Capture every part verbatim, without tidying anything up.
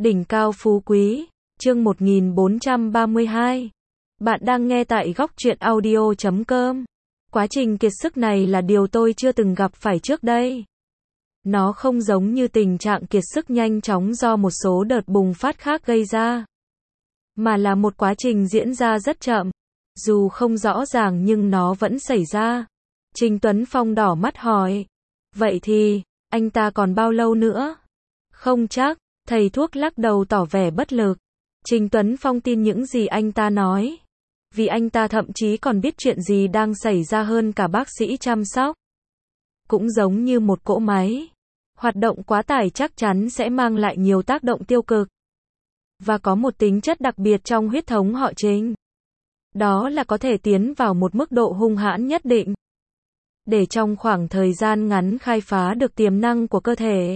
Đỉnh cao phú quý, chương một nghìn bốn trăm ba mươi hai. Bạn đang nghe tại góc truyện audio chấm com. Quá trình kiệt sức này là điều tôi chưa từng gặp phải trước đây. Nó không giống như tình trạng kiệt sức nhanh chóng do một số đợt bùng phát khác gây ra, mà là một quá trình diễn ra rất chậm. Dù không rõ ràng nhưng nó vẫn xảy ra. Trình Tuấn Phong đỏ mắt hỏi. Vậy thì, anh ta còn bao lâu nữa? Không chắc. Thầy thuốc lắc đầu tỏ vẻ bất lực. Trình Tuấn Phong tin những gì anh ta nói, vì anh ta thậm chí còn biết chuyện gì đang xảy ra hơn cả bác sĩ chăm sóc. Cũng giống như một cỗ máy, hoạt động quá tải chắc chắn sẽ mang lại nhiều tác động tiêu cực, và có một tính chất đặc biệt trong huyết thống họ Trình. Đó là có thể tiến vào một mức độ hung hãn nhất định, để trong khoảng thời gian ngắn khai phá được tiềm năng của cơ thể,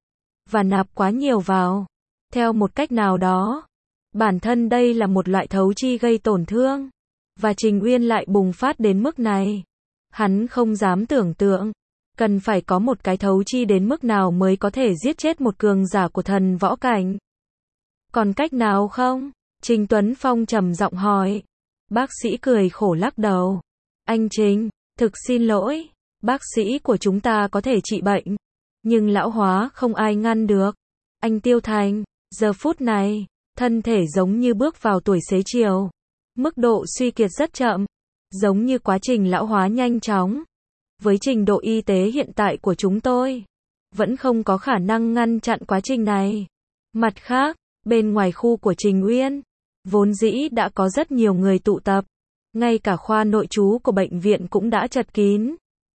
và nạp quá nhiều vào. Theo một cách nào đó, bản thân đây là một loại thấu chi gây tổn thương, và Trình Uyên lại bùng phát đến mức này. Hắn không dám tưởng tượng, cần phải có một cái thấu chi đến mức nào mới có thể giết chết một cường giả của thần võ cảnh. Còn cách nào không? Trình Tuấn Phong trầm giọng hỏi. Bác sĩ cười khổ lắc đầu. Anh Trình, thực xin lỗi, bác sĩ của chúng ta có thể trị bệnh, nhưng lão hóa không ai ngăn được. Anh Tiêu Thành, giờ phút này, thân thể giống như bước vào tuổi xế chiều. Mức độ suy kiệt rất chậm, giống như quá trình lão hóa nhanh chóng. Với trình độ y tế hiện tại của chúng tôi, vẫn không có khả năng ngăn chặn quá trình này. Mặt khác, bên ngoài khu của Trình Uyên, vốn dĩ đã có rất nhiều người tụ tập. Ngay cả khoa nội trú của bệnh viện cũng đã chật kín.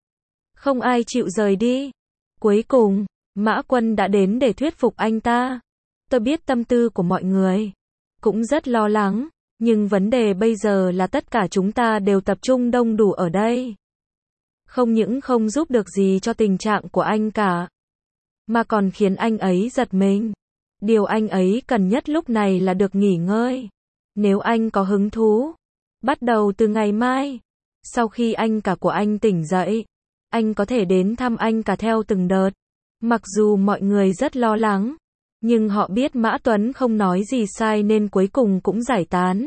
Không ai chịu rời đi. Cuối cùng, Mã Quân đã đến để thuyết phục anh ta. Tôi biết tâm tư của mọi người, cũng rất lo lắng, nhưng vấn đề bây giờ là tất cả chúng ta đều tập trung đông đủ ở đây. Không những không giúp được gì cho tình trạng của anh cả, mà còn khiến anh ấy giật mình. Điều anh ấy cần nhất lúc này là được nghỉ ngơi. Nếu anh có hứng thú, bắt đầu từ ngày mai, sau khi anh cả của anh tỉnh dậy, anh có thể đến thăm anh cả theo từng đợt. Mặc dù mọi người rất lo lắng, nhưng họ biết Mã Tuấn không nói gì sai nên cuối cùng cũng giải tán.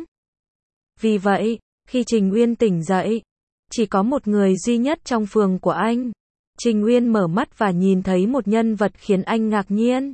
Vì vậy, khi Trình Uyên tỉnh dậy, chỉ có một người duy nhất trong phường của anh. Trình Uyên mở mắt và nhìn thấy một nhân vật khiến anh ngạc nhiên.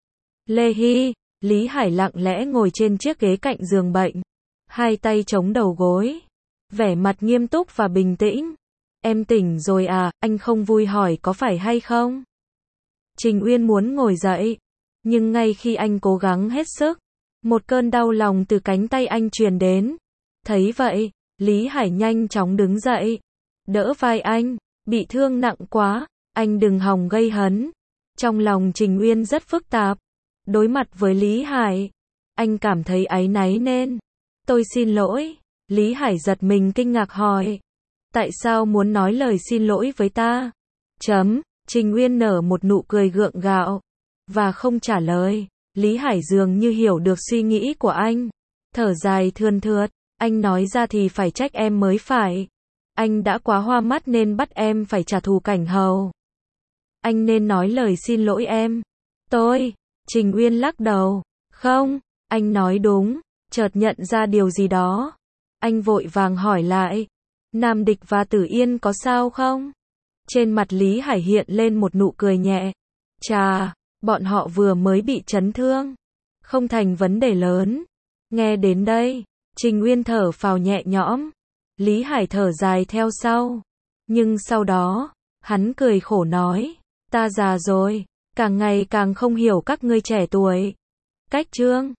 Lê Hy, Lý Hải lặng lẽ ngồi trên chiếc ghế cạnh giường bệnh, hai tay chống đầu gối, vẻ mặt nghiêm túc và bình tĩnh. Em tỉnh rồi à, anh không vui hỏi có phải hay không? Trình Uyên muốn ngồi dậy, nhưng ngay khi anh cố gắng hết sức, một cơn đau lòng từ cánh tay anh truyền đến. Thấy vậy, Lý Hải nhanh chóng đứng dậy, đỡ vai anh. Bị thương nặng quá, anh đừng hòng gây hấn. Trong lòng Trình Uyên rất phức tạp. Đối mặt với Lý Hải, anh cảm thấy áy náy nên. Tôi xin lỗi. Lý Hải giật mình kinh ngạc hỏi. Tại sao muốn nói lời xin lỗi với ta? Chấm. Trình Uyên nở một nụ cười gượng gạo, và không trả lời. Lý Hải dường như hiểu được suy nghĩ của anh. Thở dài thườn thượt. Anh nói ra thì phải trách em mới phải. Anh đã quá hoa mắt nên bắt em phải trả thù Cảnh Hầu. Anh nên nói lời xin lỗi em. Tôi. Trình Uyên lắc đầu. Không, anh nói đúng. Chợt nhận ra điều gì đó, anh vội vàng hỏi lại. Nam Địch và Tử Yên có sao không? Trên mặt Lý Hải hiện lên một nụ cười nhẹ. Chà, bọn họ vừa mới bị chấn thương, không thành vấn đề lớn. Nghe đến đây, Trình Uyên thở phào nhẹ nhõm. Lý Hải thở dài theo sau. Nhưng sau đó, hắn cười khổ nói. Ta già rồi, càng ngày càng không hiểu các ngươi trẻ tuổi. Cách Trương,